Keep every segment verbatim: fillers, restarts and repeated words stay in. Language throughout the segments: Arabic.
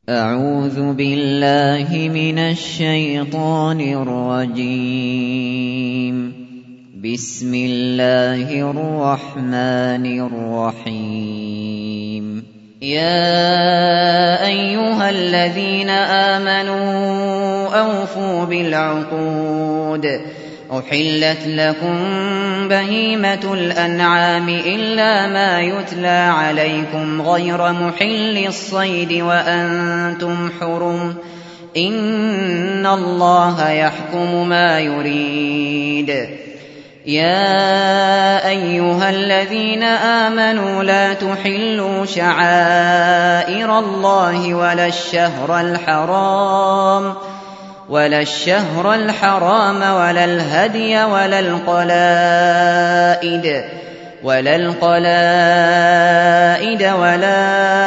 أعوذ بالله من الشيطان الرجيم. بسم الله الرحمن الرحيم. يا أيها الذين آمنوا أوفوا بالعقود. أحلت لكم بهيمة الأنعام إلا ما يتلى عليكم غير محل الصيد وأنتم حرم. إن الله يحكم ما يريد. يا أيها الذين آمنوا لا تحلوا شعائر الله ولا الشهر الحرام ولا الشهر الحرام ولا الهدي ولا القلائد ولا القلائد ولا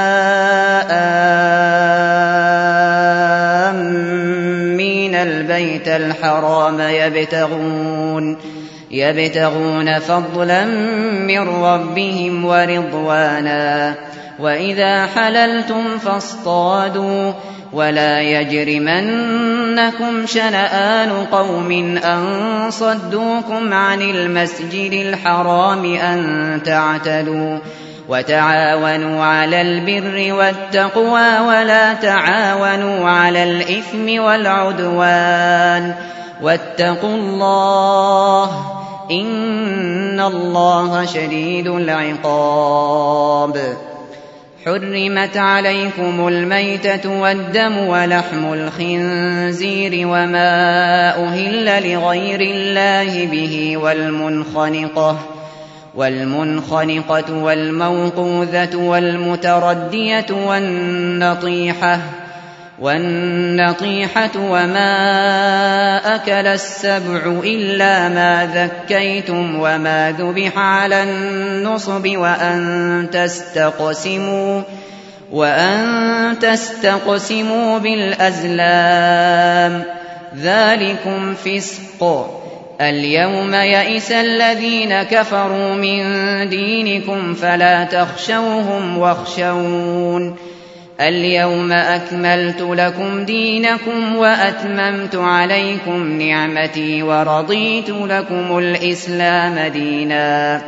آمين البيت الحرام يبتغون يبتغون فضلا من ربهم ورضوانا. وإذا حللتم فاصطادوا ولا يجرمنكم شنآن قوم أن صدوكم عن المسجد الحرام أن تعتدوا. وتعاونوا على البر والتقوى ولا تعاونوا على الإثم والعدوان. واتقوا الله إن الله شديد العقاب. حرمت عليكم الميتة والدم ولحم الخنزير وما أهل لغير الله به والمنخنقة والمنخنقة والموقوذة والمتردية والنطيحة والنطيحة وما أكل السبع إلا ما ذكيتم وما ذبح على النصب وأن تستقسموا وأن تستقسموا بالأزلام ذلكم فسق. اليوم يئس الذين كفروا من دينكم فلا تخشوهم واخشون. اليوم أكملت لكم دينكم وأتممت عليكم نعمتي ورضيت لكم الإسلام دينا.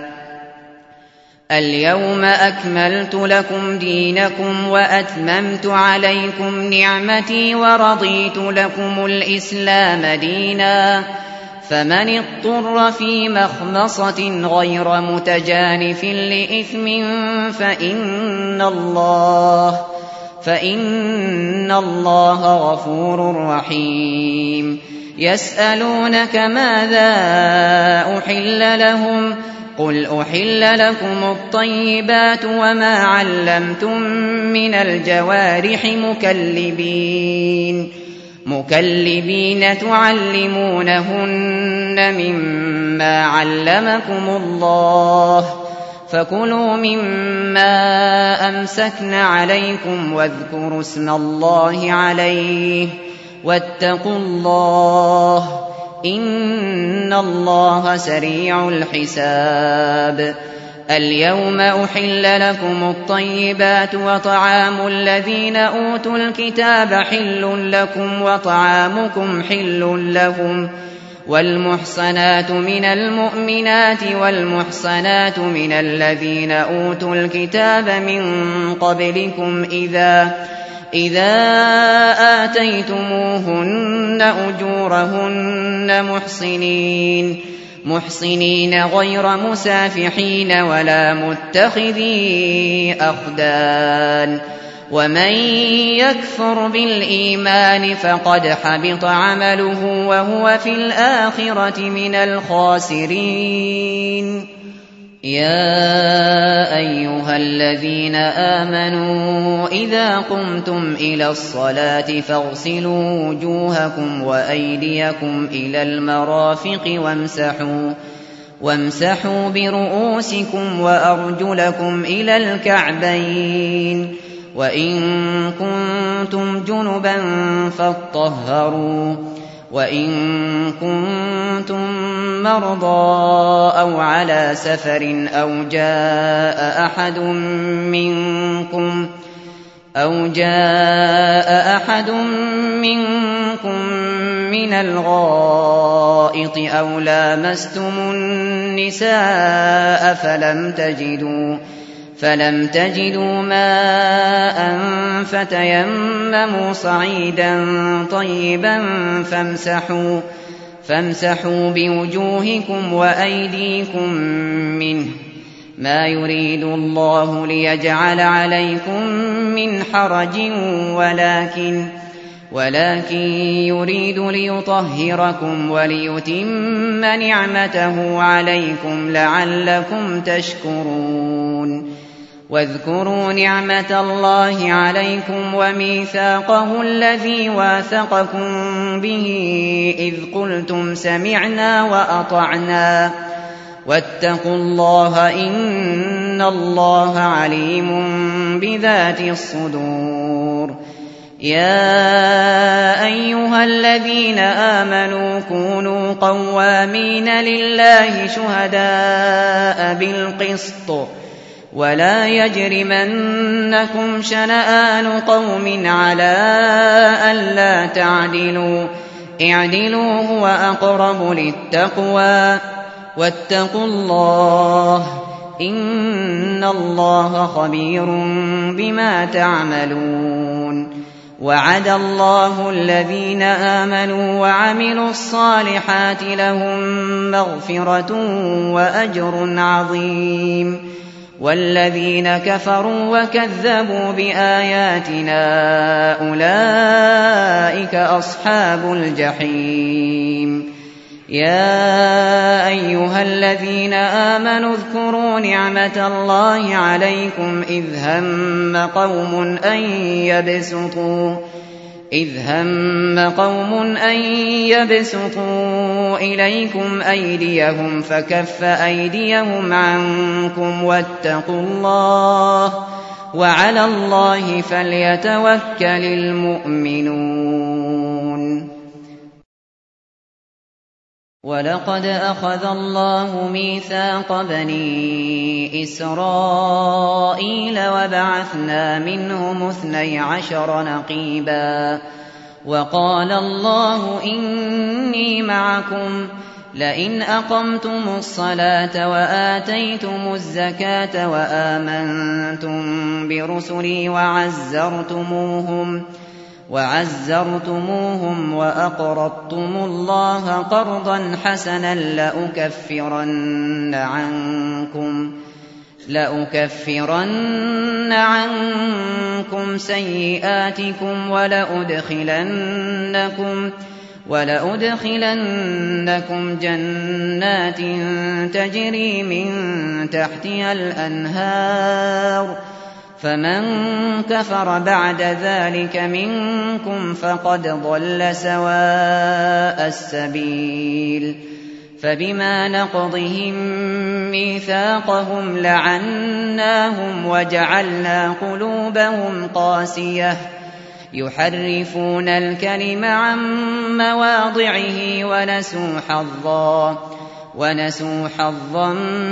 اليوم أكملت لكم دينكم وأتممت عليكم نعمتي ورضيت لكم الإسلام دينا. فمن اضطر في مخمصة غير متجانف لإثم فإن الله فإن الله غفور رحيم. يسألونك ماذا أحل لهم قل أحل لكم الطيبات وما علمتم من الجوارح مكلبين مكلبين تعلمونهن مما علمكم الله فكلوا مما أمسكن عليكم واذكروا اسم الله عليه واتقوا الله إن الله سريع الحساب. اليوم أحل لكم الطيبات وطعام الذين أوتوا الكتاب حل لكم وطعامكم حل لهم. والمحصنات من المؤمنات والمحصنات من الذين أوتوا الكتاب من قبلكم إذا إذا آتيتموهن أجورهن محصنين محصنين غير مسافحين ولا متخذي أخدان. ومن يكفر بالإيمان فقد حبط عمله وهو في الآخرة من الخاسرين. يا أيها الذين آمنوا إذا قمتم إلى الصلاة فاغسلوا وجوهكم وأيديكم إلى المرافق وامسحوا وامسحوا برؤوسكم وأرجلكم إلى الكعبين. وإن كنتم جنبا فاطهروا وإن كنتم مرضى أو على سفر أو جاء أحد منكم أو جاء أحد منكم من الغائط أو لامستم النساء فلم تجدوا فلم تجدوا ماء فتيمموا صعيدا طيبا فامسحوا فامسحوا بوجوهكم وأيديكم منه ما يريد الله ليجعل عليكم من حرج ولكن ولكن يريد ليطهركم وليتم نعمته عليكم لعلكم تشكرون واذكروا نعمة الله عليكم وميثاقه الذي واثقكم به إذ قلتم سمعنا وأطعنا واتقوا الله إن الله عليم بذات الصدور يا أيها الذين آمنوا كونوا قوامين لله شهداء بالقسط ولا يجرمنكم شنآن قوم على ألا تعدلوا اعدلوا هو أقرب للتقوى واتقوا الله إن الله خبير بما تعملون وعد الله الذين آمنوا وعملوا الصالحات لهم مغفرة وأجر عظيم والذين كفروا وكذبوا بآياتنا أولئك أصحاب الجحيم يا أيها الذين آمنوا اذكروا نعمة الله عليكم إذ هم قوم أن يبسطوا إذ هم قوم أن يبسطوا إليكم أيديهم فكف أيديهم عنكم واتقوا الله وعلى الله فليتوكل المؤمنون ولقد أخذ الله ميثاق بني إسرائيل وبعثنا منهم اثني عشر نقيبا وقال الله إني معكم لئن أقمتم الصلاة وآتيتم الزكاة وآمنتم برسلي وعزرتموهم وعزرتموهم وأقرضتم الله قرضا حسنا لأكفرن عنكم لأكفرن عنكم سيئاتكم ولأدخلنكم ولأدخلنكم جنات تجري من تحتها الأنهار فمن كفر بعد ذلك منكم فقد ضل سواء السبيل فبما نقضهم ميثاقهم لعناهم وجعلنا قلوبهم قاسية يحرفون الكلم عن مواضعه ونسوا حظا ونسوا حظا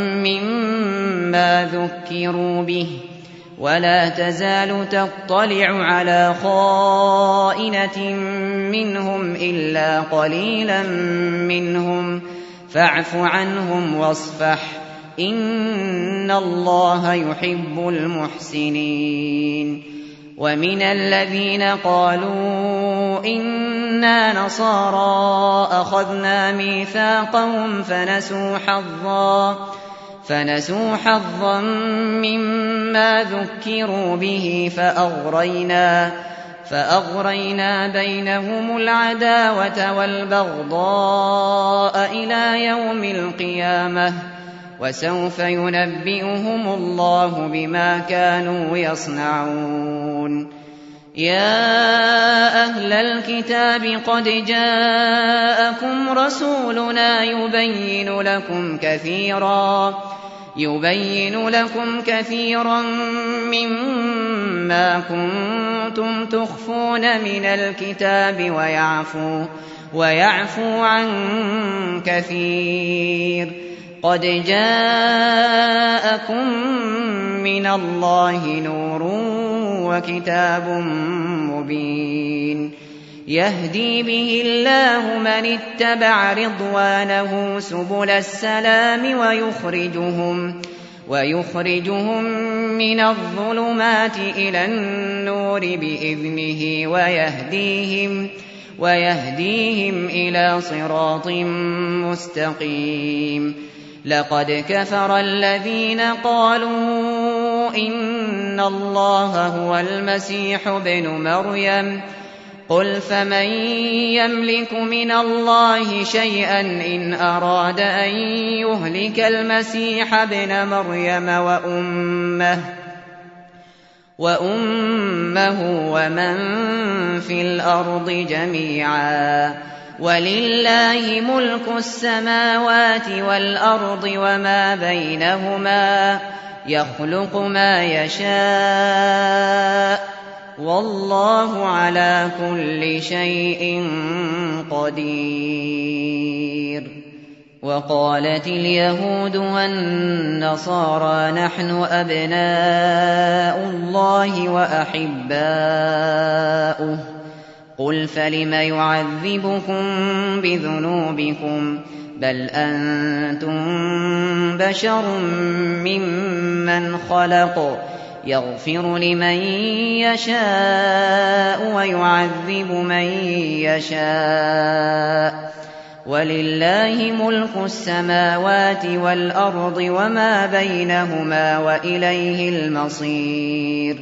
مما ذكروا به ولا تزال تطلع على خائنة منهم إلا قليلا منهم فاعف عنهم واصفح إن الله يحب المحسنين ومن الذين قالوا إنا نصارى أخذنا ميثاقهم فنسوا حظا فنسوا حظا مما ذكروا به فأغرينا فأغرينا بينهم العداوة والبغضاء إلى يوم القيامة وسوف ينبئهم الله بما كانوا يصنعون يا أهل الكتاب قد جاءكم رسولنا يبين لكم كثيرا يبين لكم كثيرا مما كنتم تخفون من الكتاب ويعفو ويعفو عن كثير قد جاءكم من الله نور وكتاب مبين يهدي به الله من اتبع رضوانه سبل السلام ويخرجهم ويخرجهم من الظلمات إلى النور بإذنه ويهديهم ويهديهم إلى صراط مستقيم لقد كفر الذين قالوا إن الله هو المسيح ابن مريم قل فمن يملك من الله شيئا إن أراد أن يهلك المسيح ابن مريم وأمه وأمه ومن في الأرض جميعا ولله ملك السماوات والأرض وما بينهما يخلق ما يشاء والله على كل شيء قدير وقالت اليهود والنصارى نحن أبناء الله وأحباؤه قل فلم يعذبكم بذنوبكم بل أنتم بشر ممن خلق يغفر لمن يشاء ويعذب من يشاء ولله ملك السماوات والأرض وما بينهما وإليه المصير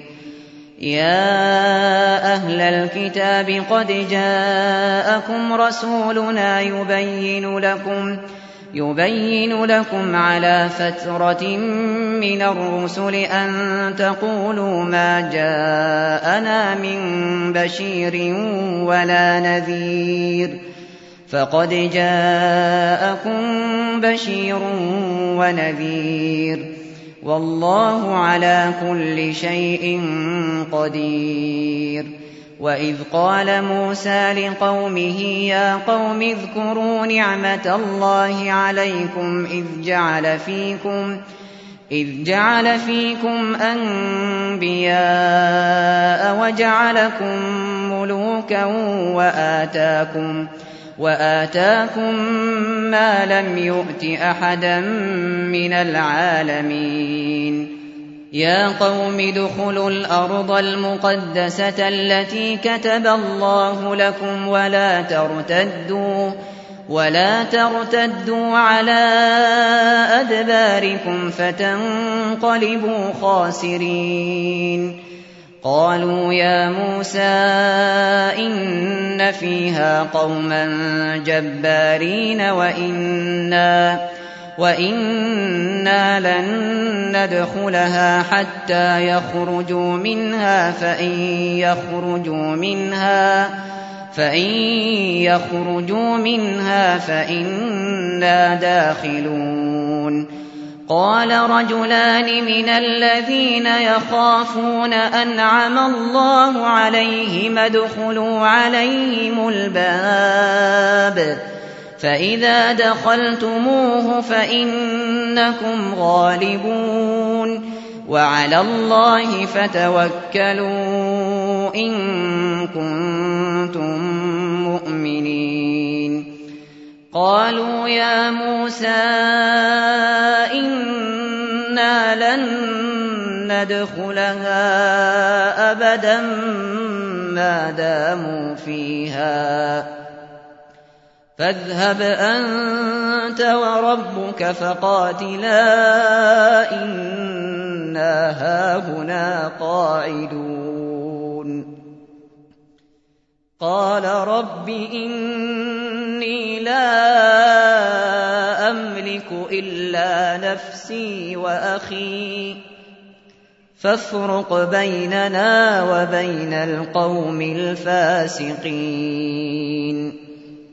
يا أهل الكتاب قد جاءكم رسولنا يبين لكم يبين لكم على فترة من الرسل أن تقولوا ما جاءنا من بشير ولا نذير فقد جاءكم بشير ونذير والله على كل شيء قدير وإذ قال موسى لقومه يا قوم اذكروا نعمة الله عليكم إذ جعل فيكم إذ جعل فيكم أنبياء وجعلكم ملوكا وآتاكم وآتاكم ما لم يؤت أحدا من العالمين يا قوم ادخلوا الأرض المقدسة التي كتب الله لكم ولا ترتدوا ولا ترتدوا على أدباركم فتنقلبوا خاسرين قالوا يا موسى إن فيها قوما جبارين وإنا وإنا لن ندخلها حتى يخرجوا منها فإن يخرجوا منها فإن يخرجوا منها فإنا داخلون قال رجلان من الذين يخافون أنعم الله عليهم ادخلوا عليهم الباب فإذا دخلتموه فإنكم غالبون وعلى الله فتوكلوا إن كنتم مؤمنين قالوا يا موسى إنا لن ندخلها أبدا ما داموا فيها فاذهب أنت وربك فقاتلا إنا هاهنا قاعدون قال رب إني لا أملك إلا نفسي وأخي فافرق بيننا وبين القوم الفاسقين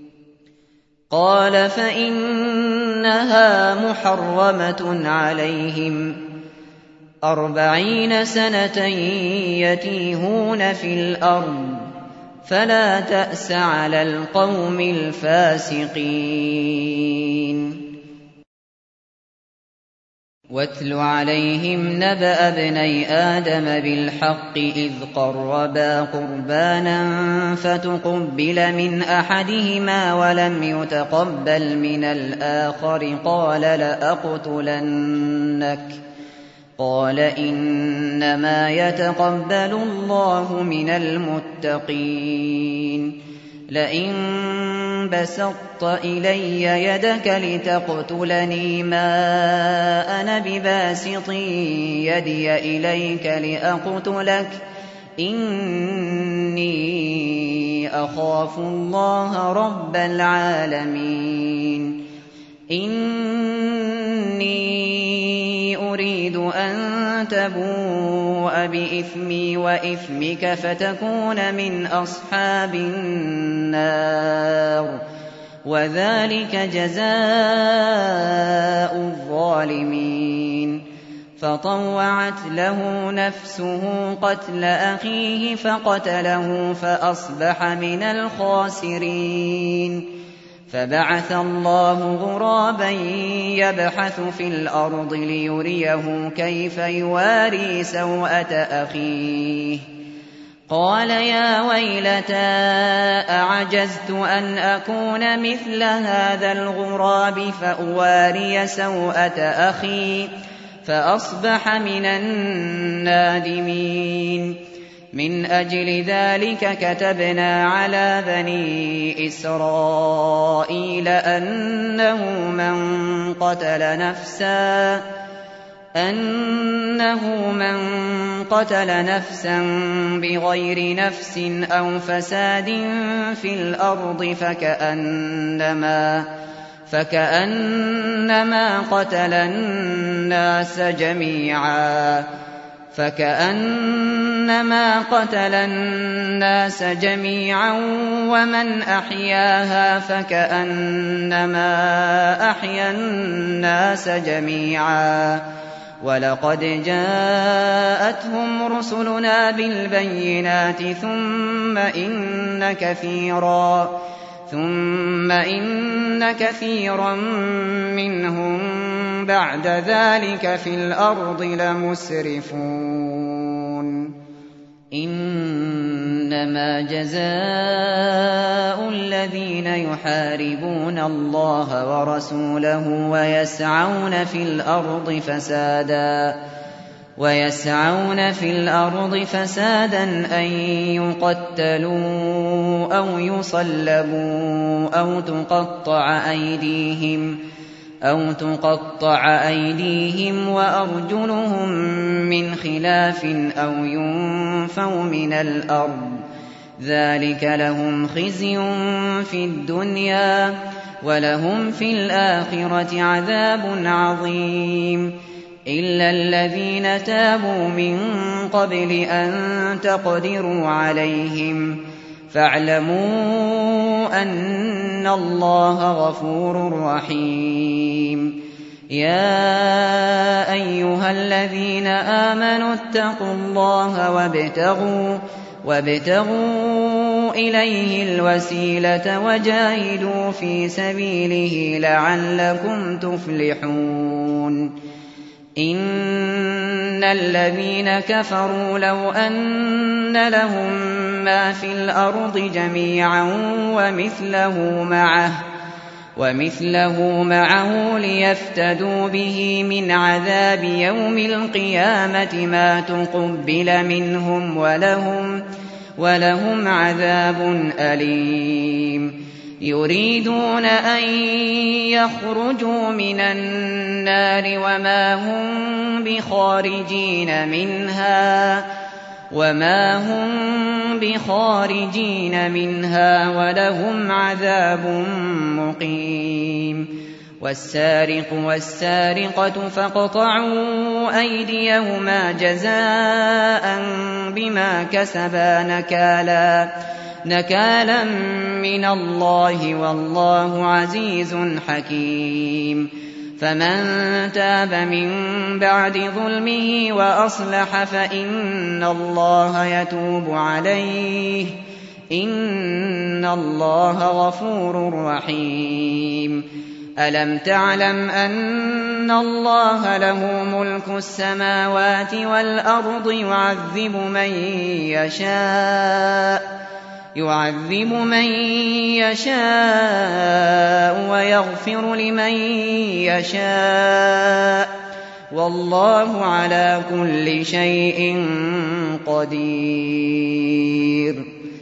قال فإنها محرمة عليهم أربعين سنة يتيهون في الأرض فلا تأس على القوم الفاسقين واتل عليهم نبأ ابني آدم بالحق إذ قربا قربانا فتقبل من أحدهما ولم يتقبل من الآخر قال لأقتلنك قال إنما يتقبل الله من المتقين لئن بسطت إلي يدك لتقتلني ما أنا بباسط يدي إليك لأقتلك إني أخاف الله رب العالمين إني أريد أن تبوء بإثمي وإثمك فتكون من أصحاب النار وذلك جزاء الظالمين فطوعت له نفسه قتل أخيه فقتله فأصبح من الخاسرين فبعث الله غرابا يبحث في الأرض ليريه كيف يواري سوءة أخيه قال يا ويلتى أعجزت أن أكون مثل هذا الغراب فأواري سوءة أخي فأصبح من النادمين من أجل ذلك كتبنا على بني إسرائيل أنه من قتل نفسا أنه من قتل نفسا بغير نفس أو فساد في الأرض فكأنما فكأنما قتل الناس جميعا فكأنما قتل الناس جميعا ومن أحياها فكأنما أحيا الناس جميعا ولقد جاءتهم رسلنا بالبينات ثم إن كثيرا ثم إن كثيرا منهم بعد ذلك في الأرض لمسرفون إنما جزاء الذين يحاربون الله ورسوله ويسعون في الأرض فسادا ويسعون في الأرض فسادا أن يقتلوا أو يصلبوا أو تقطع أيديهم أو تقطع أيديهم وأرجلهم من خلاف أو ينفوا من الأرض ذلك لهم خزي في الدنيا ولهم في الآخرة عذاب عظيم إلا الذين تابوا من قبل أن تقدروا عليهم فاعلموا أن الله غفور رحيم يا أيها الذين آمنوا اتقوا الله وابتغوا وابتغوا إليه الوسيلة وجاهدوا في سبيله لعلكم تفلحون إن الذين كفروا لو أن لهم ما في الأرض جميعا ومثله معه ومثله معه ليفتدوا به من عذاب يوم القيامة ما تقبل منهم ولهم ولهم عذاب أليم يريدون أن يخرجوا من النار وما هم بخارجين منها وما هم بخارجين منها ولهم عذاب مقيم والسارق والسارقة فاقطعوا أيديهما جزاء بما كسبا نكالا نكالا من الله والله عزيز حكيم فمن تاب من بعد ظلمه وأصلح فإن الله يتوب عليه إن الله غفور رحيم ألم تعلم أن الله له ملك السماوات والأرض يعذب من يشاء يعذب من يشاء ويغفر لمن يشاء والله على كل شيء قدير.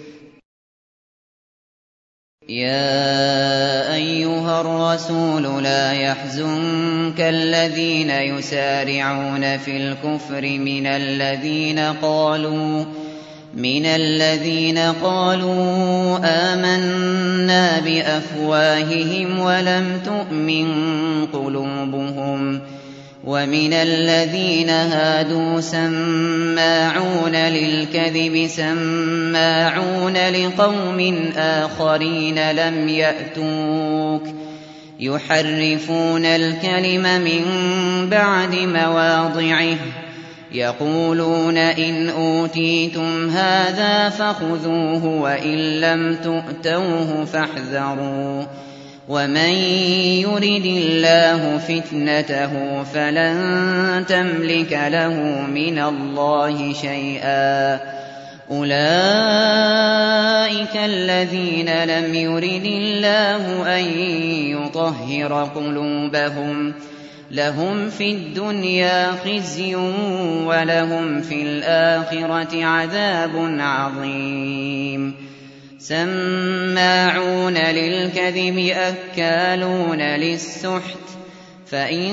يا أيها الرسول لا يحزنك الذين يسارعون في الكفر من الذين قالوا من الذين قالوا آمنا بأفواههم ولم تؤمن قلوبهم ومن الذين هادوا سماعون للكذب سماعون لقوم آخرين لم يأتوك يحرفون الكلم من بعد مواضعه يقولون إن أوتيتم هذا فخذوه وإن لم تؤتوه فاحذروا ومن يرد الله فتنته فلن تملك له من الله شيئا أولئك الذين لم يرد الله أن يطهر قلوبهم لهم في الدنيا خزي ولهم في الآخرة عذاب عظيم. سماعون للكذب أكالون للسحت فإن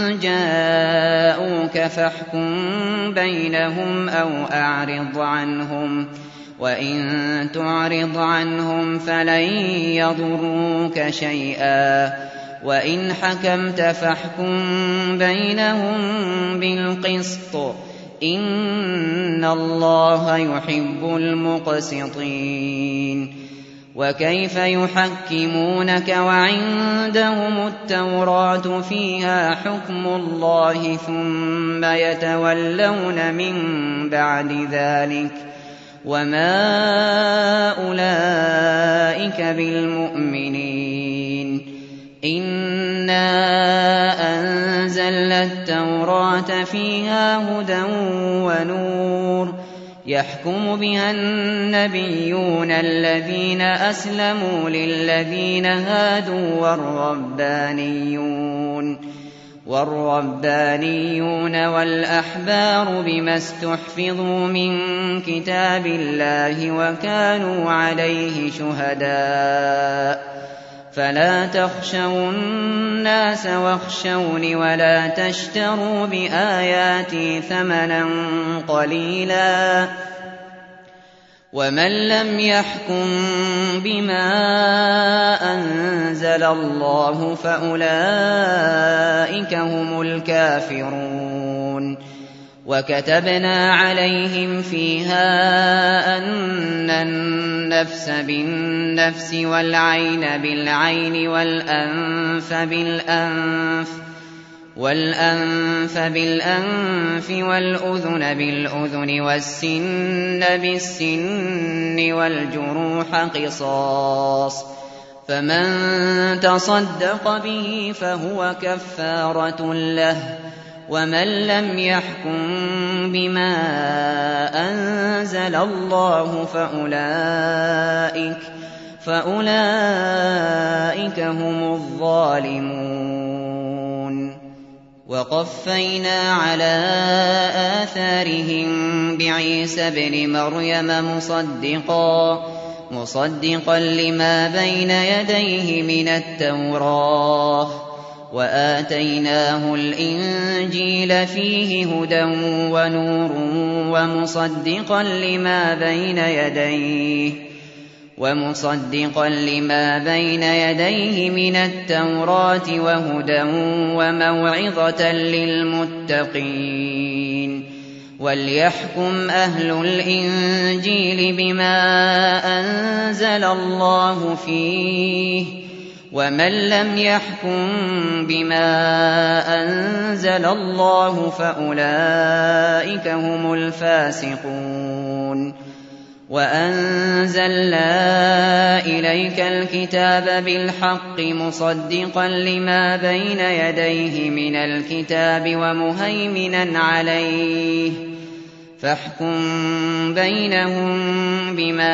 جاءوك فاحكم بينهم أو أعرض عنهم وإن تعرض عنهم فلن يضروك شيئا وإن حكمت فاحكم بينهم بالقسط إن الله يحب المقسطين. وكيف يحكمونك وعندهم التوراة فيها حكم الله ثم يتولون من بعد ذلك وما أولئك بالمؤمنين. إنا أنزلنا التوراة فيها هدى ونور يحكم بها النبيون الذين أسلموا للذين هادوا والربانيون والربانيون والأحبار بما استحفظوا من كتاب الله وكانوا عليه شهداء فلا تخشوا الناس واخشوني ولا تشتروا بآياتي ثمنا قليلا ومن لم يحكم بما أنزل الله فأولئك هم الكافرون. وكتبنا عليهم فيها أن النفس بالنفس والعين بالعين والأنف بالأنف والأنف بالأنف والأذن بالأذن والسن بالسن والجروح قصاص فمن تصدق به فهو كفارة له ومن لم يحكم بما أنزل الله فأولئك فأولئك هم الظالمون. وقفينا على آثارهم بعيسى ابن مريم مصدقا مصدقا لما بين يديه من التوراة وآتيناه الإنجيل فيه هدى ونور ومصدقا لما بين يديه ومصدقا لما بين يديه من التوراة وهدى وموعظة للمتقين. وليحكم أهل الإنجيل بما أنزل الله فيه ومن لم يحكم بما أنزل الله فأولئك هم الفاسقون. وَأَنزَلْنَا إِلَيْكَ الْكِتَابَ بِالْحَقِّ مُصَدِّقًا لِّمَا بَيْنَ يَدَيْهِ مِنَ الْكِتَابِ وَمُهَيْمِنًا عَلَيْهِ ۖ فَاحْكُم بَيْنَهُم بِمَا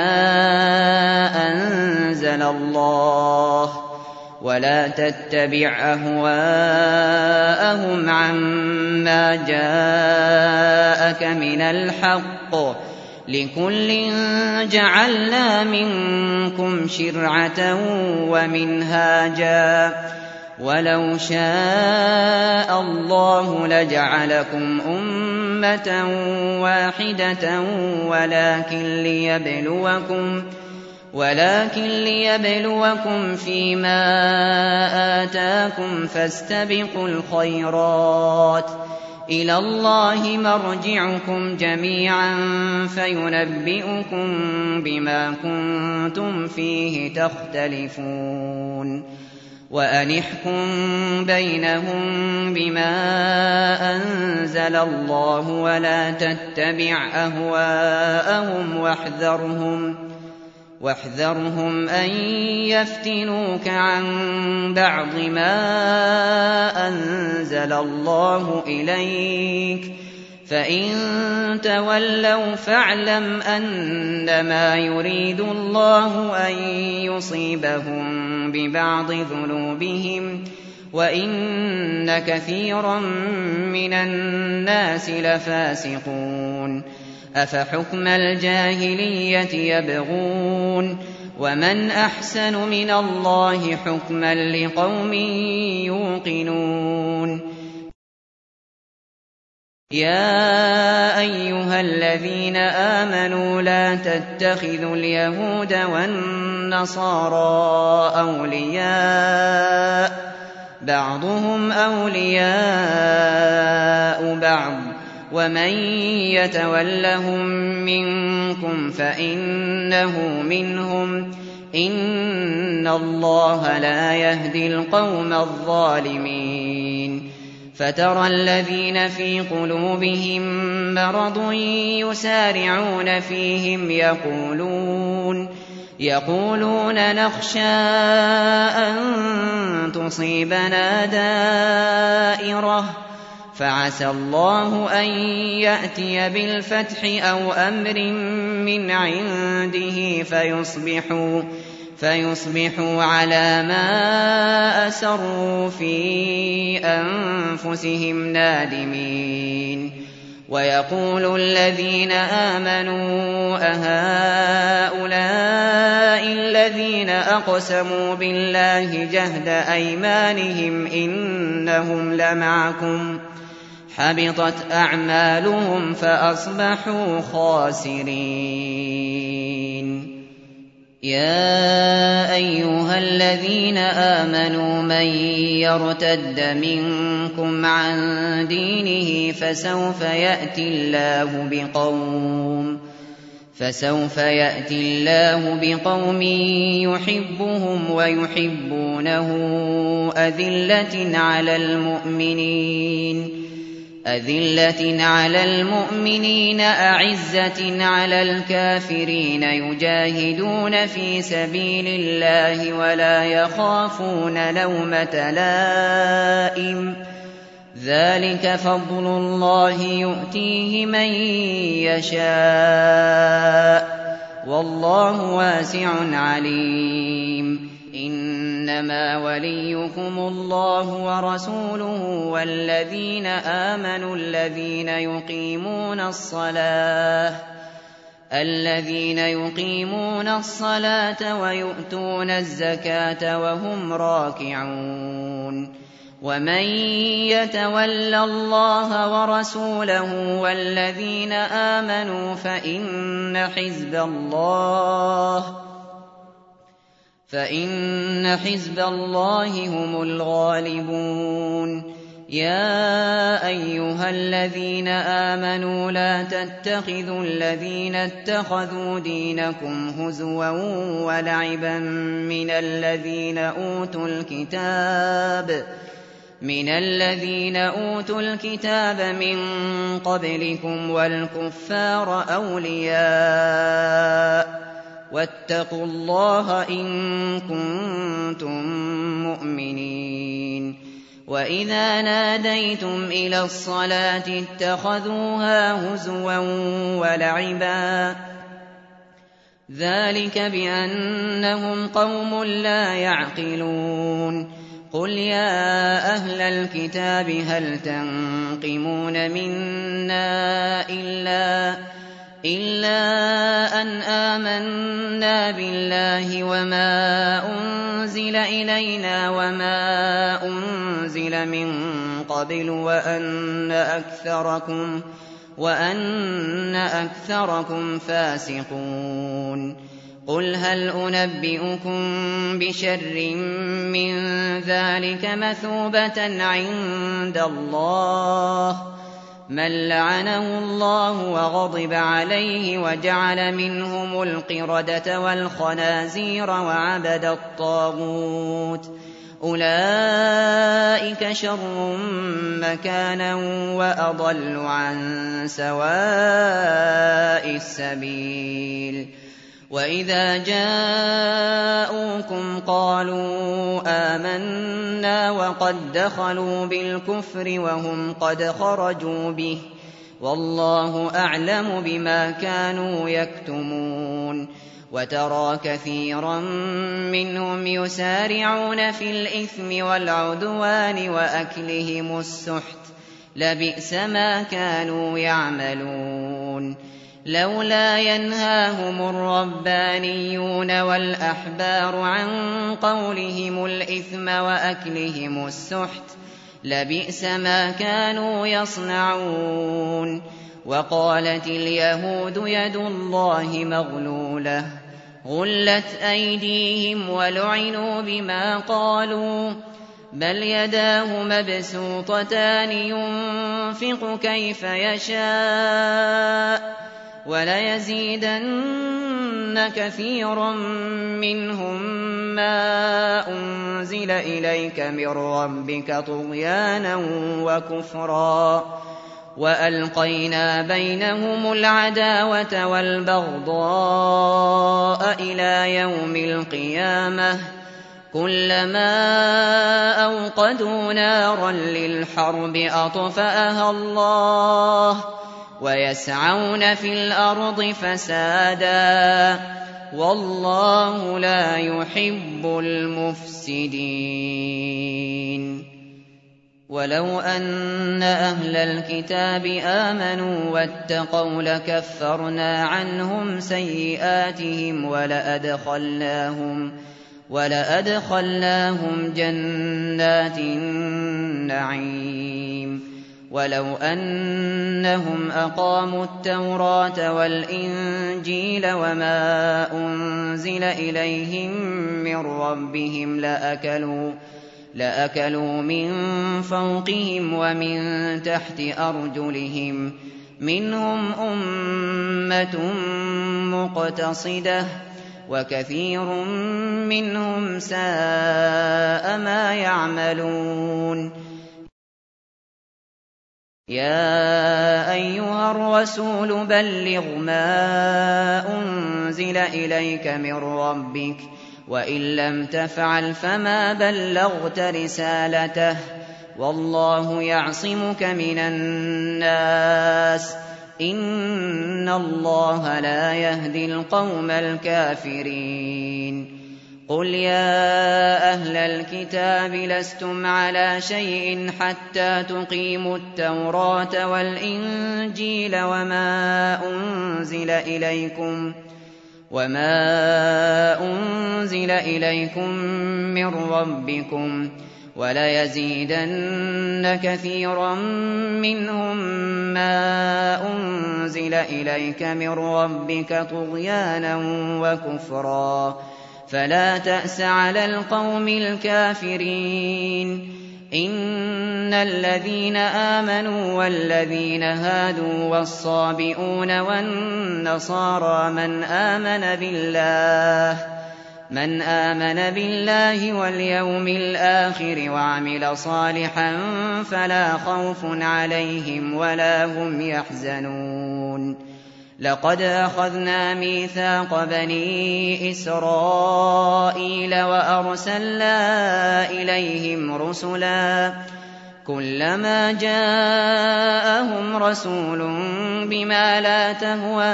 أَنزَلَ اللَّهُ ۖ وَلَا تَتَّبِعْ أَهْوَاءَهُمْ عَمَّا جَاءَكَ مِنَ الْحَقِّ ۚ لِكُلٍّ جَعَلْنَا مِنكُمْ شِرْعَةً وَمِنْهَاجًا ۚ وَلَوْ شَاءَ اللَّهُ لَجَعَلَكُمْ أُمَّةً وَاحِدَةً وَلَٰكِن لِّيَبْلُوَكُمْ وَلَٰكِن لِّيَبْلُوَكُمْ فِيمَا آتَاكُمْ ۖ فَاسْتَبِقُوا الْخَيْرَاتِ ۚ إِلَى اللَّهِ مَرْجِعُكُمْ جَمِيعًا فَيُنَبِّئُكُم بِمَا كُنتُمْ فِيهِ تَخْتَلِفُونَ وَأَنِ احْكُم بَيْنَهُم بِمَا أَنزَلَ اللَّهُ وَلَا تَتَّبِعْ أَهْوَاءَهُمْ وَاحْذَرْهُمْ أَن يَفْتِنُوكَ عَن بَعْضِ مَا أَنزَلَ اللَّهُ إِلَيْكَ ۖ فَإِن تَوَلَّوْا فَاعْلَمْ أَنَّمَا يُرِيدُ اللَّهُ أَن يُصِيبَهُم بِبَعْضِ ذُنُوبِهِمْ ۗ وَإِنَّ كَثِيرًا مِّنَ النَّاسِ لَفَاسِقُونَ أَفَحُكْمَ الْجَاهِلِيَّةِ يَبْغُونَ وَمَنْ أَحْسَنُ مِنَ اللَّهِ حُكْمًا لِّقَوْمٍ يُوقِنُونَ يَا أَيُّهَا الَّذِينَ آمَنُوا لَا تَتَّخِذُوا الْيَهُودَ وَالنَّصَارَىٰ أَوْلِيَاءَ ۘ بَعْضُهُمْ أَوْلِيَاءُ بَعْضٍ ۚ وَمَن يَتَوَلَّهُم مِّنكُمْ فَإِنَّهُ مِنْهُمْ ۗ إِنَّ اللَّهَ لَا يَهْدِي الْقَوْمَ الظَّالِمِينَ فَتَرَى الَّذِينَ فِي قُلُوبِهِم مَّرَضٌ يُسَارِعُونَ فِيهِمْ يَقُولُونَ نَخْشَىٰ أَن تُصِيبَنَا دَائِرَةٌ ۚ فَعَسَى اللَّهُ أَن يَأْتِيَ بِالْفَتْحِ أَوْ أَمْرٍ مِّنْ عِندِهِ فَيُصْبِحُوا عَلَىٰ مَا أَسَرُّوا فِي أَنفُسِهِمْ نَادِمِينَ وَيَقُولُ الَّذِينَ آمَنُوا أَهَٰؤُلَاءِ الَّذِينَ أَقْسَمُوا بِاللَّهِ جَهْدَ أَيْمَانِهِمْ إِنَّهُمْ لَمَعَكُمْ ۚ حَبِطَتْ أَعْمَالُهُمْ فَأَصْبَحُوا خَاسِرِينَ يَا أَيُّهَا الَّذِينَ آمَنُوا مَن يَرْتَدَّ مِنكُمْ عَن دِينِهِ فَسَوْفَ يَأْتِي اللَّهُ بِقَوْمٍ يُحِبُّهُمْ وَيُحِبُّونَهُ أَذِلَّةٍ عَلَى الْمُؤْمِنِينَ أَعِزَّةٍ عَلَى الْكَافِرِينَ يُجَاهِدُونَ فِي سَبِيلِ اللَّهِ وَلَا يَخَافُونَ لَوْمَةَ لَائِمٍ ۚ ذَٰلِكَ فَضْلُ اللَّهِ يُؤْتِيهِ مَن يَشَاءُ ۚ وَاللَّهُ وَاسِعٌ عَلِيمٌ إِنَّمَا وَلِيُّكُمُ اللَّهُ وَرَسُولُهُ وَالَّذِينَ آمَنُوا الَّذِينَ يُقِيمُونَ الصَّلَاةَ وَيُؤْتُونَ الزَّكَاةَ وَهُمْ راكعون وَمَن يَتَوَلَّ اللَّهَ وَرَسُولَهُ وَالَّذِينَ آمَنُوا فَإِنَّ حِزْبَ اللَّهِ هُمُ الْغَالِبُونَ يَا أَيُّهَا الَّذِينَ آمَنُوا لَا تَتَّخِذُوا الَّذِينَ اتَّخَذُوا دِينَكُمْ هُزُوًا وَلَعِبًا مِّنَ الَّذِينَ من الذين أوتوا الكتاب من قبلكم والكفار أولياء واتقوا الله إن كنتم مؤمنين وإذا ناديتم إلى الصلاة اتخذوها هزوا ولعبا ذلك بأنهم قوم لا يعقلون قل يا أهل الكتاب هل تنقمون منا إلا إلا أن آمنا بالله وما أنزل إلينا وما أنزل من قبل وأن أكثركم وأن أكثركم فاسقون قل هل أنبئكم بشر من ذلك مثوبة عند الله من لعنه الله وغضب عليه وجعل منهم القردة والخنازير وعبد الطاغوت أولئك شر مكانا وأضل عن سواء السبيل وإذا جاءوكم قالوا آمنا وقد دخلوا بالكفر وهم قد خرجوا به والله أعلم بما كانوا يكتمون وترى كثيرا منهم يسارعون في الإثم والعدوان وأكلهم السحت لبئس ما كانوا يعملون لولا ينهاهم الربانيون والأحبار عن قولهم الإثم وأكلهم السحت لبئس ما كانوا يصنعون وقالت اليهود يد الله مغلولة غلت أيديهم ولعنوا بما قالوا بل يداه مبسوطتان ينفق كيف يشاء وليزيدن كثيرا منهم ما أنزل إليك من ربك طغيانا وكفرا وألقينا بينهم العداوة والبغضاء إلى يوم القيامة كلما أوقدوا نارا للحرب أطفأها الله ويسعون في الأرض فسادا والله لا يحب المفسدين ولو أن أهل الكتاب آمنوا واتقوا لكفرنا عنهم سيئاتهم ولأدخلناهم ولأدخلناهم جنات النعيم ولو أنهم أقاموا التوراة والإنجيل وما أنزل إليهم من ربهم لأكلوا لأكلوا من فوقهم ومن تحت أرجلهم منهم أمة مقتصدة وكثير منهم ساء ما يعملون يا أيها الرسول بلغ ما أنزل إليك من ربك وإن لم تفعل فما بلغت رسالته والله يعصمك من الناس إن الله لا يهدي القوم الكافرين قل يا أهل الكتاب لستم على شيء حتى تقيموا التوراة والإنجيل وما أنزل إليكم وما أنزل إليكم من ربكم وليزيدن كثيرا منهم ما أنزل إليك من ربك طغيانا وكفرا فلا تأس على القوم الكافرين إن الذين آمنوا والذين هادوا والصابئون والنصارى من آمن بالله من آمن بالله واليوم الآخر وعمل صالحا فلا خوف عليهم ولا هم يحزنون لقد أخذنا ميثاق بني إسرائيل وأرسلنا إليهم رسلا كلما جاءهم رسول بما لا تهوى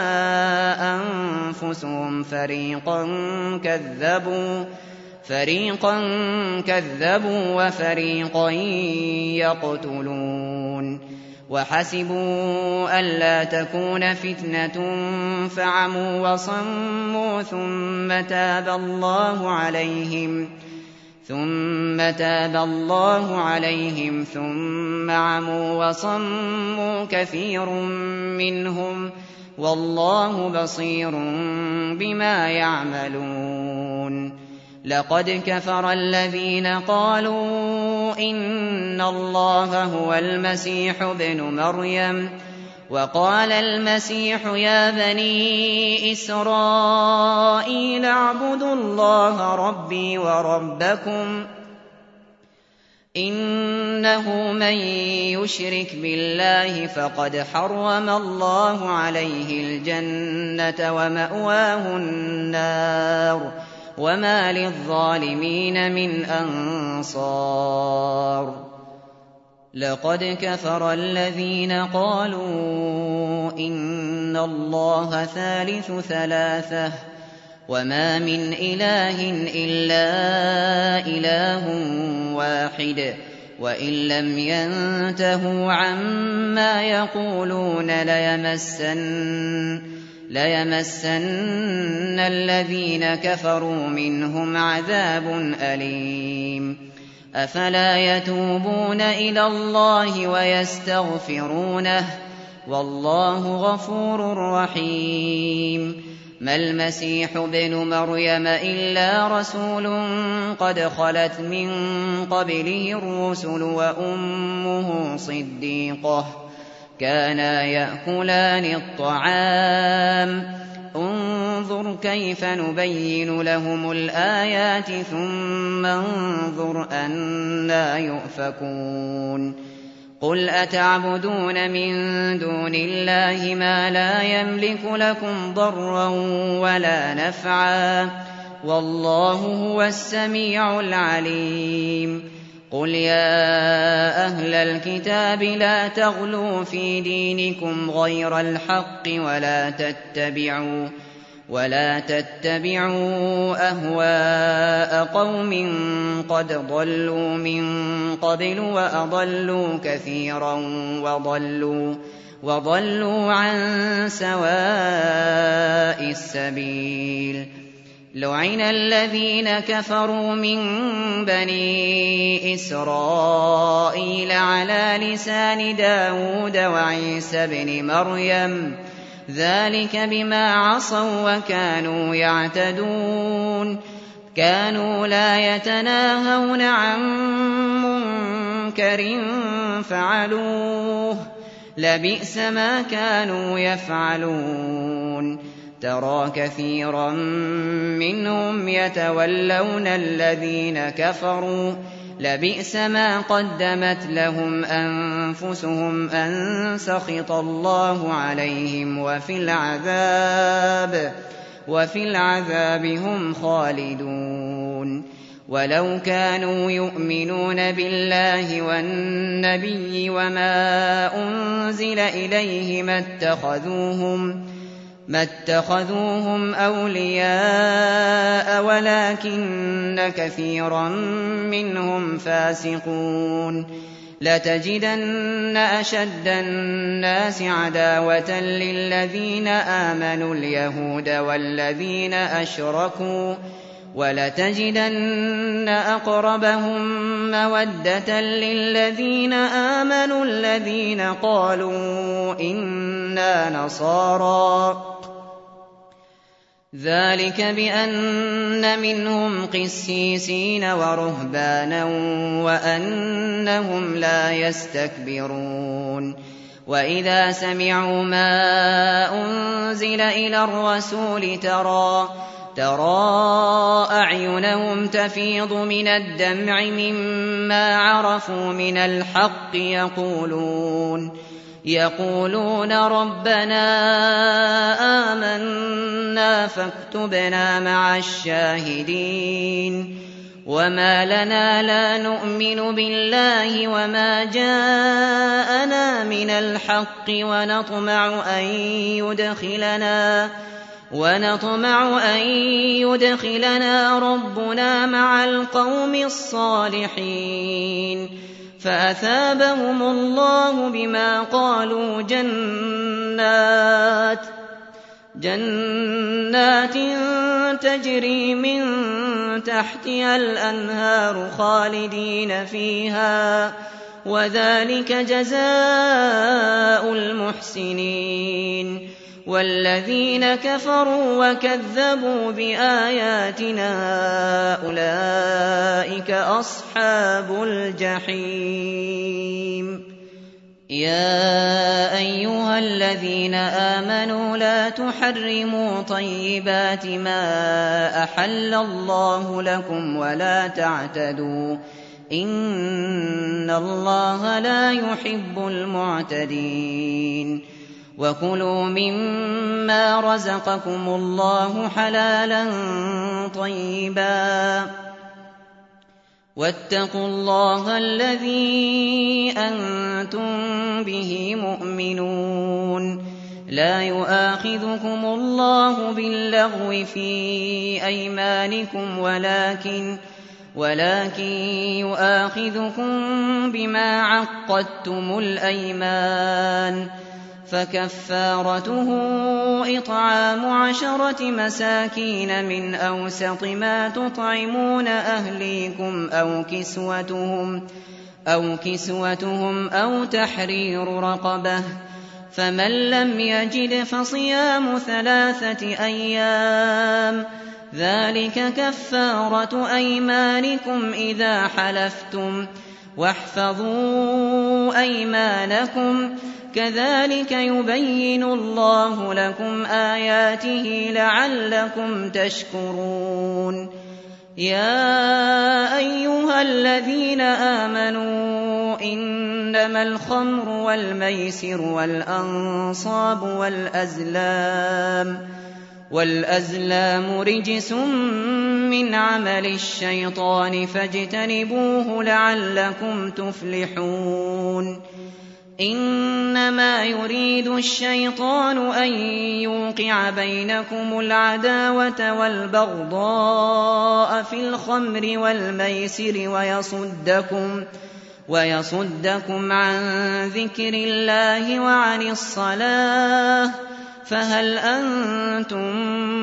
أنفسهم فريقا كذبوا فريقا كذبوا وفريقا يقتلون وحسبوا ألا تكون فتنة فعموا وصموا ثم تاب الله عليهم ثم تاب الله عليهم ثم عموا وصموا كثير منهم والله بصير بما يعملون لقد كفر الذين قالوا إن الله هو المسيح ابن مريم وقال المسيح يا بني إسرائيل اعبدوا الله ربي وربكم إنه من يشرك بالله فقد حرم الله عليه الجنة ومأواه النار وما للظالمين من أنصار لقد كفر الذين قالوا إن الله ثالث ثلاثة وما من إله إلا إله واحد وإن لم ينتهوا عما يقولون ليمسن ليمسن الذين كفروا منهم عذاب أليم أفلا يتوبون إلى الله ويستغفرونه والله غفور رحيم ما المسيح ابن مريم إلا رسول قد خلت من قبله الرسل وأمه صديقة كانا يأكلان الطعام انظر كيف نبين لهم الآيات ثم انظر أنى يؤفكون قل أتعبدون من دون الله ما لا يملك لكم ضرا ولا نفعا والله هو السميع العليم قل يا أهل الكتاب لا تغلوا في دينكم غير الحق ولا تتبعوا ولا تتبعوا أهواء قوم قد ضلوا من قبل وأضلوا كثيرا وضلوا وضلوا عن سواء السبيل لعن الذين كفروا من بني إسرائيل على لسان داود وعيسى بن مريم ذلك بما عصوا وكانوا يعتدون كانوا لا يتناهون عن منكر فعلوه لبئس ما كانوا يفعلون ترى كثيرا منهم يتولون الذين كفروا لبئس ما قدمت لهم أنفسهم أن سخط الله عليهم وفي العذاب وفي العذاب هم خالدون ولو كانوا يؤمنون بالله والنبي وما أنزل إليه ما اتخذوهم ما اتخذوهم أولياء ولكن كثيرا منهم فاسقون لتجدن أشد الناس عداوة للذين آمنوا اليهود والذين أشركوا ولتجدن أقربهم مودة للذين آمنوا الذين قالوا إنا نصارى ذلك بأن منهم قسيسين ورهبانا وأنهم لا يستكبرون وإذا سمعوا ما أنزل إلى الرسول ترى ترى أعينهم تفيض من الدمع مما عرفوا من الحق يقولون يقولون ربنا آمنا فاكتبنا مع الشاهدين وما لنا لا نؤمن بالله وما جاءنا من الحق ونطمع أن يدخلنا ونطمع أن يدخلنا ربنا مع القوم الصالحين فأثابهم الله بما قالوا جنات جنات تجري من تحتها الأنهار خالدين فيها وذلك جزاء المحسنين والذين كفروا وكذبوا بآياتنا أولئك أصحاب الجحيم يا أيها الذين آمنوا لا تحرموا طيبات ما أحل الله لكم ولا تعتدوا إن الله لا يحب المعتدين وكلوا مما رزقكم الله حلالا طيبا واتقوا الله الذي أنتم به مؤمنون لا يؤاخذكم الله باللغو في أيمانكم ولكن ولكن يؤاخذكم بما عقدتم الأيمان فكفارته إطعام عشرة مساكين من أوسط ما تطعمون أهليكم أو كسوتهم أو كسوتهم أو تحرير رقبة فمن لم يجد فصيام ثلاثة أيام ذلك كفارة أيمانكم إذا حلفتم واحفظوا أيمانكم كذلك يبين الله لكم آياته لعلكم تشكرون يا أيها الذين آمنوا إنما الخمر والميسر والأنصاب والأزلام والأزلام رجس من عمل الشيطان فاجتنبوه لعلكم تفلحون إنما يريد الشيطان أن يوقع بينكم العداوة والبغضاء في الخمر والميسر ويصدكم ويصدكم عن ذكر الله وعن الصلاة فهل أنتم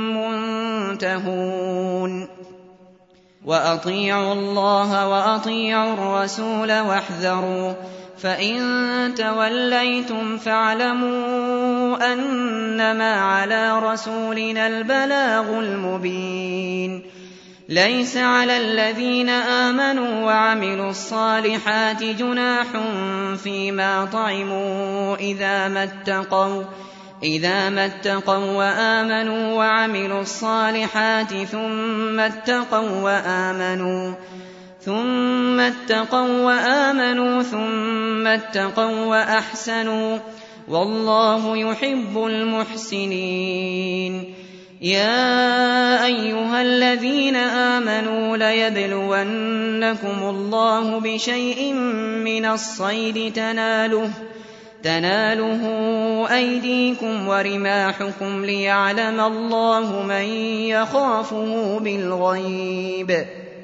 منتهون وأطيعوا الله وأطيعوا الرسول واحذروا فإن توليتم فاعلموا أنما على رسولنا البلاغ المبين ليس على الذين آمنوا وعملوا الصالحات جناح فيما طعموا إذا ما اتقوا إذا ما اتقوا وآمنوا وعملوا الصالحات ثم اتقوا وآمنوا ثم اتقوا وآمنوا ثم اتقوا وأحسنوا والله يحب المحسنين يا أيها الذين آمنوا ليبلونكم الله بشيء من الصيد تناله تناله أيديكم ورماحكم ليعلم الله من يخافه بالغيب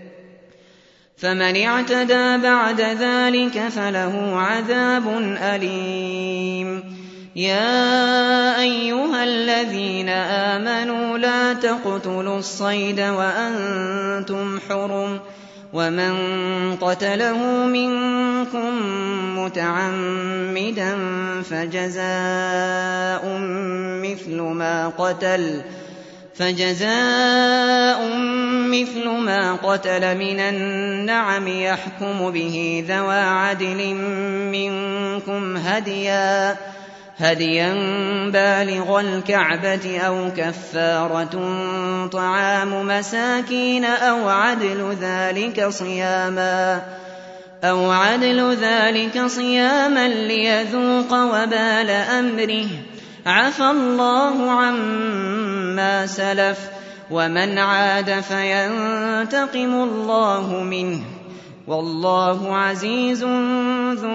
فمن اعتدى بعد ذلك فله عذاب أليم يا أيها الذين آمنوا لا تقتلوا الصيد وأنتم حرم ومن قتله منكم متعمدا فجزاء مثل ما قتل فجزاء مثل ما قتل من النعم يحكم به ذوى عدل منكم هديا هديا بالغ الكعبة أو كفارة طعام مساكين أو عدل ذلك صياما أو عدل ذلك صياما ليذوق وبال أمره عفى الله عما سلف ومن عاد فينتقم الله منه والله عزيز ذو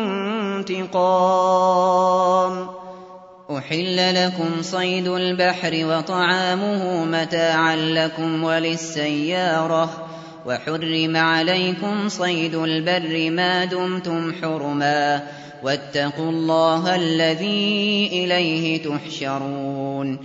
انتقام. أحل لكم صيد البحر وطعامه متاعا لكم وللسيارة وحرم عليكم صيد البر ما دمتم حرما واتقوا الله الذي إليه تحشرون.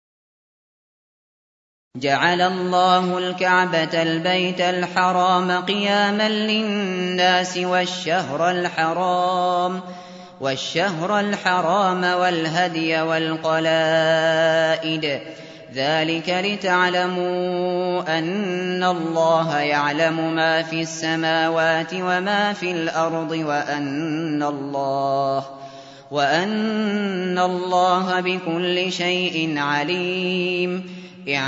جعل الله الكعبة البيت الحرام قياما للناس والشهر الحرام والشهر الحرام والهدي والقلائد ذلك لتعلموا أن الله يعلم ما في السماوات وما في الأرض وأن الله وأن الله بكل شيء عليم.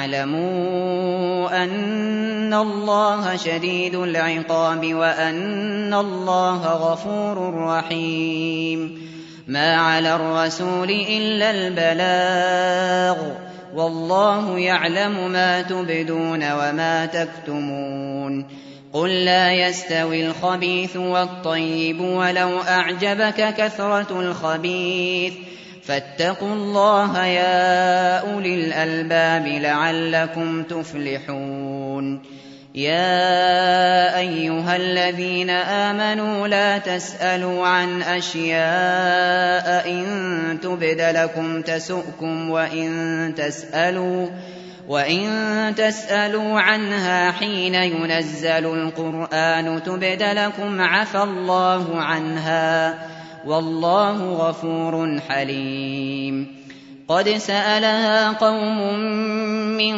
اعلموا أن الله شديد العقاب وأن الله غفور رحيم. ما على الرسول إلا البلاغ والله يعلم ما تبدون وما تكتمون. قل لا يستوي الخبيث والطيب ولو أعجبك كثرة الخبيث فاتقوا الله يا أولي الألباب لعلكم تفلحون. يا أيها الذين آمنوا لا تسألوا عن أشياء إن تبد لكم تسؤكم وإن تسألوا وإن تسألوا عنها حين ينزل القرآن تبد لكم عفى الله عنها والله غفور حليم. قد سألها قوم من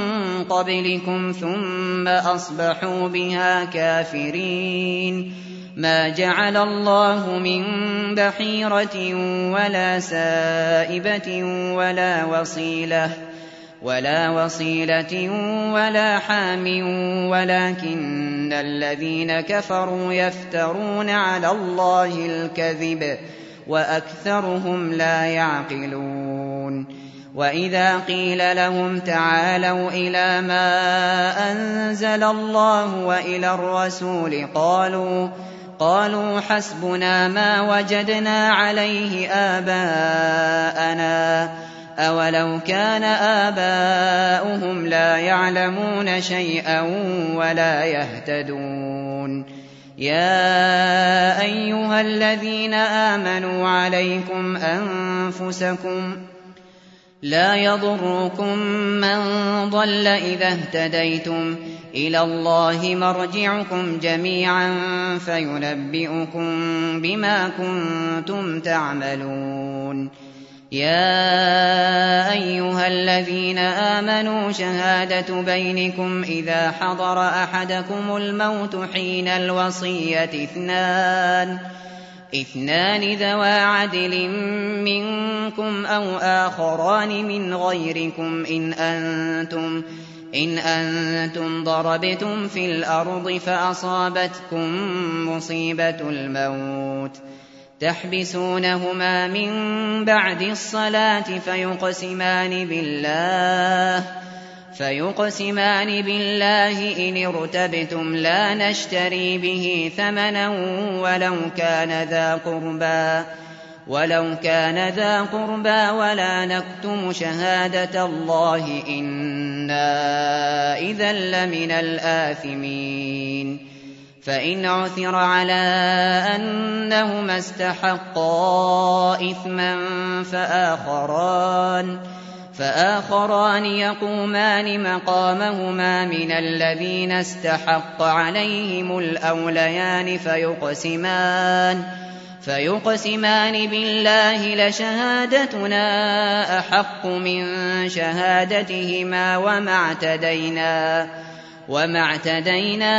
قبلكم ثم أصبحوا بها كافرين. ما جعل الله من بحيرة ولا سائبة ولا وصيلة ولا وصيلة ولا حام ولكن الذين كفروا يفترون على الله الكذب وأكثرهم لا يعقلون. وإذا قيل لهم تعالوا إلى ما أنزل الله وإلى الرسول قالوا قالوا حسبنا ما وجدنا عليه آباءنا أولو كان آباؤهم لا يعلمون شيئا ولا يهتدون. يا أيها الذين آمنوا عليكم أنفسكم لا يضركم من ضل إذا اهتديتم إلى الله مرجعكم جميعا فينبئكم بما كنتم تعملون. يا أيها الذين آمنوا شهادة بينكم إذا حضر أحدكم الموت حين الوصية اثنان اثنان ذوى عدل منكم أو آخران من غيركم إن أنتم إن أنتم ضربتم في الأرض فأصابتكم مصيبة الموت تحبسونهما من بعد الصلاة فيقسمان بالله فيقسمان بالله إن ارتبتم لا نشتري به ثمنا ولو كان ذا قربى ولو كان ذا قربى ولا نكتم شهادة الله إنا إذا لمن الآثمين. فإن عثر على أنهما استحقا إثما فآخران فآخران يقومان مقامهما من الذين استحق عليهم الأوليان فيقسمان فيقسمان بالله لشهادتنا أحق من شهادتهما وما اعتدينا وما اعتدينا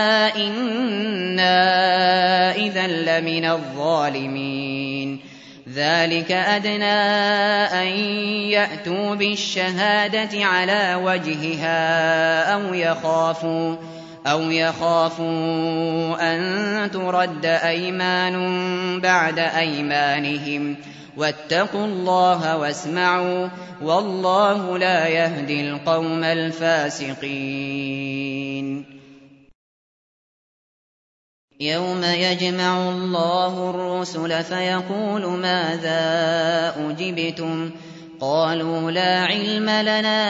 إنا إذا لمن الظالمين. ذلك أدنى أن يأتوا بالشهادة على وجهها أو يخافوا أو يخافوا أن ترد أيمان بعد أيمانهم واتقوا الله واسمعوا والله لا يهدي القوم الفاسقين يوم يجمع الله الرسل فيقول ماذا أجبتم قالوا لا علم لنا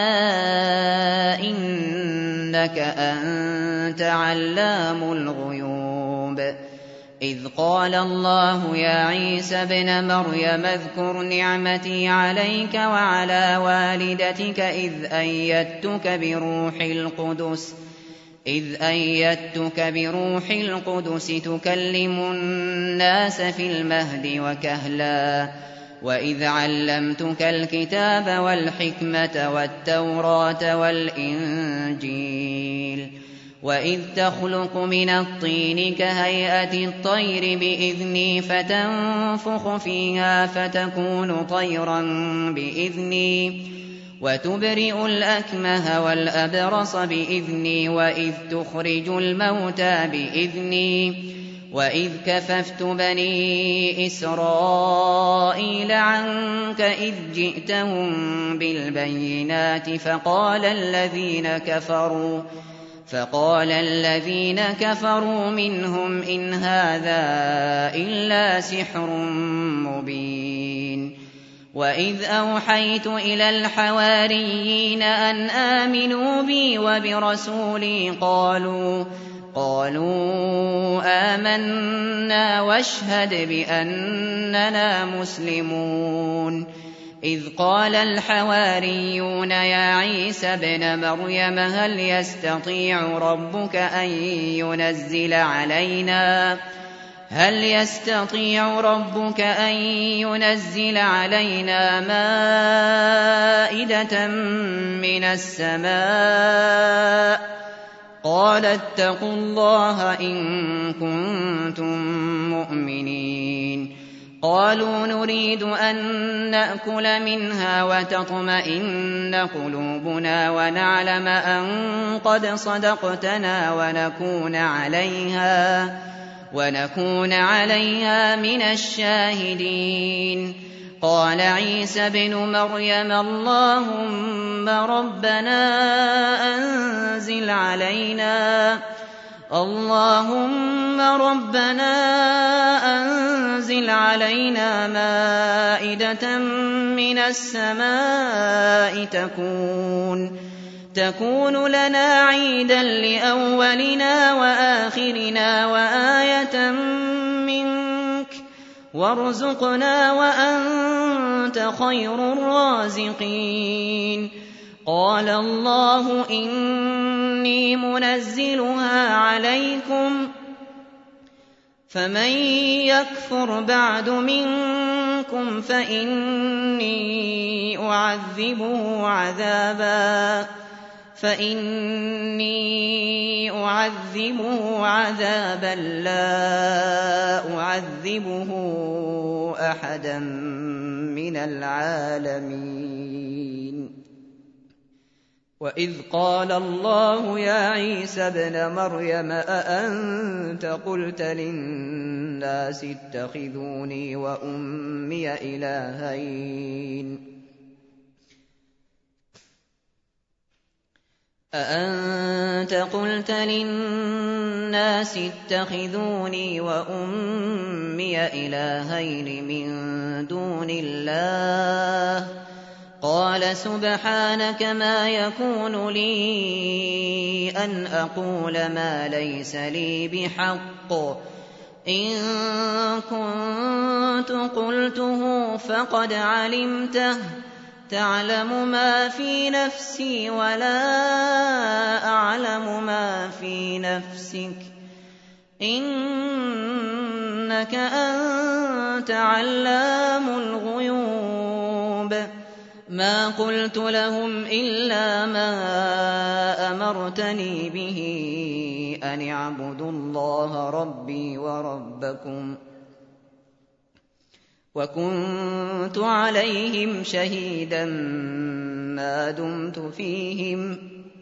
إنك أنت علام الغيوب إذ قال الله يا عيسى ابن مريم اذكر نعمتي عليك وعلى والدتك إذ أيدتك بروح القدس إذ أيدتك بروح القدس تكلم الناس في المهد وكهلا وإذ علمتك الكتاب والحكمة والتوراة والإنجيل وإذ تخلق من الطين كهيئة الطير بإذني فتنفخ فيها فتكون طيرا بإذني وتبرئ الأكمه والأبرص بإذني وإذ تخرج الموتى بإذني وإذ كففت بني إسرائيل عنك إذ جئتهم بالبينات فقال الذين كفروا فقال الذين كفروا منهم إن هذا إلا سحر مبين وإذ أوحيت إلى الحواريين أن آمنوا بي وبرسولي قالوا قالوا آمنا واشهد بأننا مسلمون إذ قال الحواريون يا عيسى ابن مريم هل يستطيع ربك أن ينزل علينا هل يستطيع ربك أن ينزل علينا مائدة من السماء قال اتقوا الله إن كنتم مؤمنين قالوا نريد أن نأكل منها وتطمئن قلوبنا ونعلم أن قد صدقتنا ونكون عليها ونكون عليها من الشاهدين قال عيسى ابن مريم اللهم ربنا أنزل علينا اللهم ربنا أنزل علينا مائدة من السماء تكون تكون لنا عيدا لأولنا وآخرنا وآية منك وارزقنا وأنت خير الرازقين قال الله إني منزلها عليكم فمن يكفر بعد منكم فإني أعذبه عذابا فإني أعذبه عذابا لا أعذبه أحدا من العالمين وإذ قال الله يا عيسى ابن مريم أأنت قلت للناس اتخذوني وأمي إلهين أأنت قلت للناس اتخذوني وأمي إلهين من دون الله قال سبحانك ما يكون لي أن أقول ما ليس لي بحق إن كنت قلته فقد علمته تعلم ما في نفسي ولا أعلم ما في نفسك إنك أنت علام الغيوب ما قلت لهم إلا ما أمرتني به أن اعبدوا الله ربي وربكم وكنت عليهم شهيدا ما دمت فيهم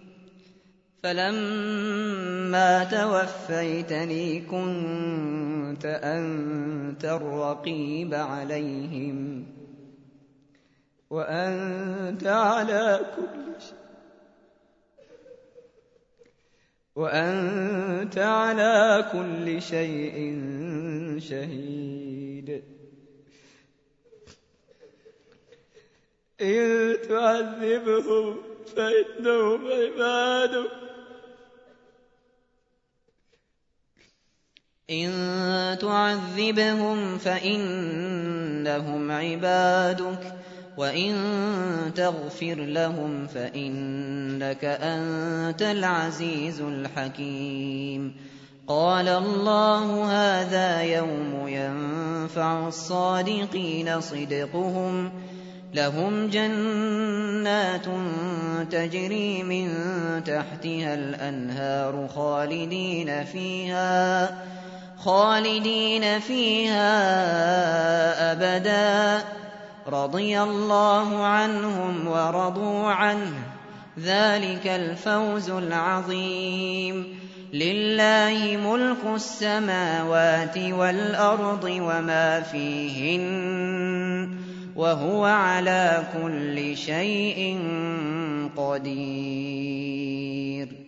فلما توفيتني كنت أنت الرقيب عليهم وأنت على كل شيء وأنت على كل شيء شهيد إن تعذبهم فإنهم عبادك إن تعذبهم فإنهم عبادك وإن تغفر لهم فإنك أنت العزيز الحكيم قال الله هذا يوم ينفع الصادقين صدقهم لهم جنات تجري من تحتها الأنهار خالدين فيها خالدين فيها أبدا رضي الله عنهم ورضوا عنه ذلك الفوز العظيم لله ملك السماوات والأرض وما فيهن وهو على كل شيء قدير